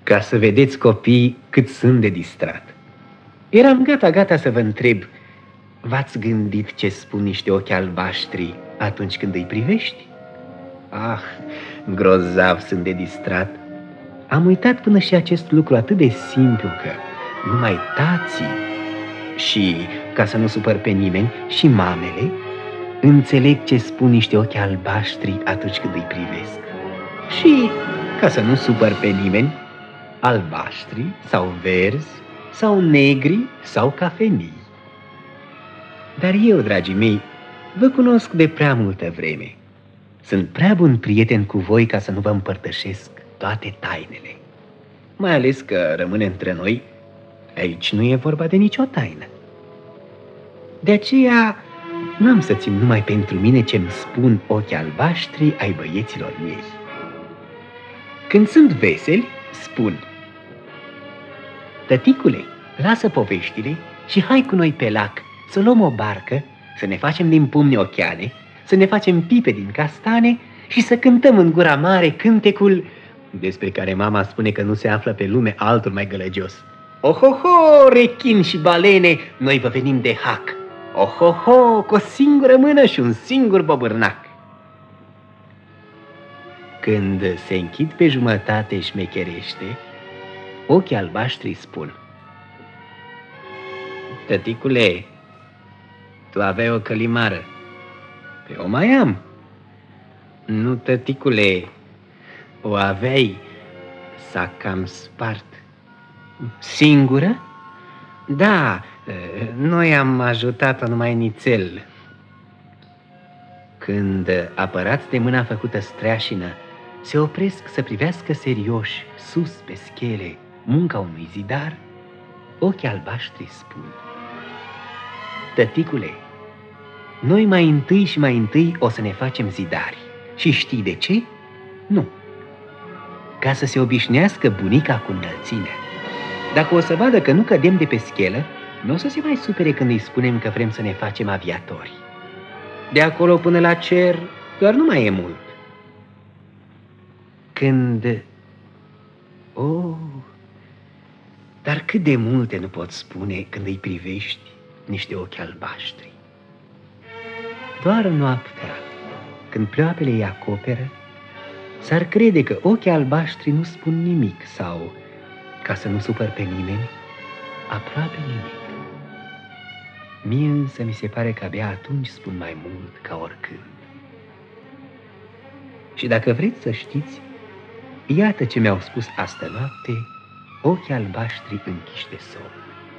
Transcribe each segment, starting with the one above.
Ca să vedeți, copii, cât sunt de distrat. Eram gata să vă întreb, v-ați gândit ce spun niște ochi albaștri atunci când îi privești? Ah, grozav sunt de distrat. Am uitat până și acest lucru atât de simplu că numai tații și, ca să nu supăr pe nimeni, și mamele înțeleg ce spun niște ochi albaștri atunci când îi privesc. Și, ca să nu supăr pe nimeni, albaștri sau verzi sau negri sau cafenii. Dar eu, dragii mei, vă cunosc de prea multă vreme. Sunt prea bun prieten cu voi ca să nu vă împărtășesc toate tainele. Mai ales că rămâne între noi, aici nu e vorba de nicio taină. De aceea n-am să țin numai pentru mine ce-mi spun ochii albaștri ai băieților mei. Când sunt veseli, spun: tăticule, lasă poveștile și hai cu noi pe lac să luăm o barcă, să ne facem din pumni ocheane, să ne facem pipe din castane și să cântăm în gura mare cântecul despre care mama spune că nu se află pe lume altul mai gălăgios. Ohoho, rechin și balene, noi vă venim de hac. Ohoho, cu o singură mână și un singur bobârnac. Când se închid pe jumătate șmecherește, ochii albaștri spun: tăticule, tu aveai o călimară. Pe o mai am. Nu, tăticule, o aveai, s-a cam spart. Singură? Da, noi am ajutat-o numai nițel. Când apărați de mâna făcută streașină se opresc să privească serioși sus pe schele munca unui zidar, ochii albaștri spun: tăticule, noi mai întâi o să ne facem zidari. Și știi de ce? Nu. Ca să se obișnuiască bunica cu înălțimea. Dacă o să vadă că nu cădem de pe schelă, nu o să se mai supere când îi spunem că vrem să ne facem aviatori. De acolo până la cer doar nu mai e mult. Când... Oh, dar cât de multe nu pot spune când îi privești niște ochi albaștri. Doar noaptea, când ploapele îi acoperă, s-ar crede că ochii albaștri nu spun nimic sau, ca să nu supăr pe nimeni, aproape nimic. Mie însă mi se pare că abia atunci spun mai mult ca oricând. Și dacă vreți să știți, iată ce mi-au spus astă noapte ochii albaștri închiși de somn.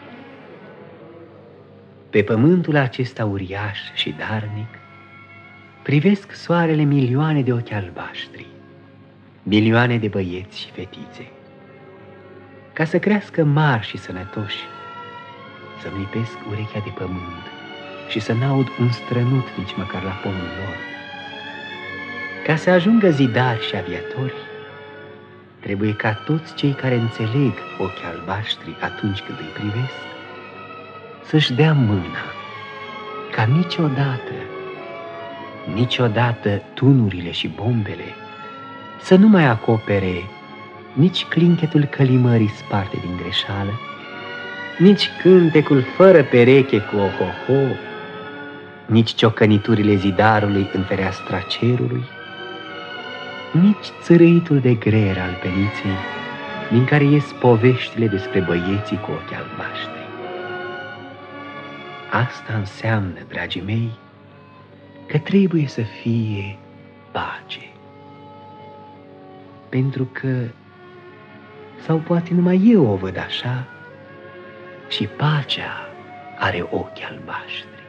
Pe pământul acesta uriaș și darnic privesc soarele milioane de ochi albaștri, milioane de băieți și fetițe. Ca să crească mari și sănătoși, să-mi lipesc urechea de pământ și să n-aud un strănut nici măcar la polul lor. Ca să ajungă zidari și aviatori, trebuie ca toți cei care înțeleg ochii albaștri atunci când îi privesc, să-și dea mâna, ca niciodată tunurile și bombele să nu mai acopere nici clinchetul călimării sparte din greșeală, nici cântecul fără pereche cu ohoho, nici ciocăniturile zidarului în fereastra cerului, nici țărâitul de greier al peniței din care ies poveștile despre băieții cu ochi albaștri. Asta înseamnă, dragii mei, că trebuie să fie pace. Pentru că, sau poate numai eu o văd așa, și pacea are ochi albaștri.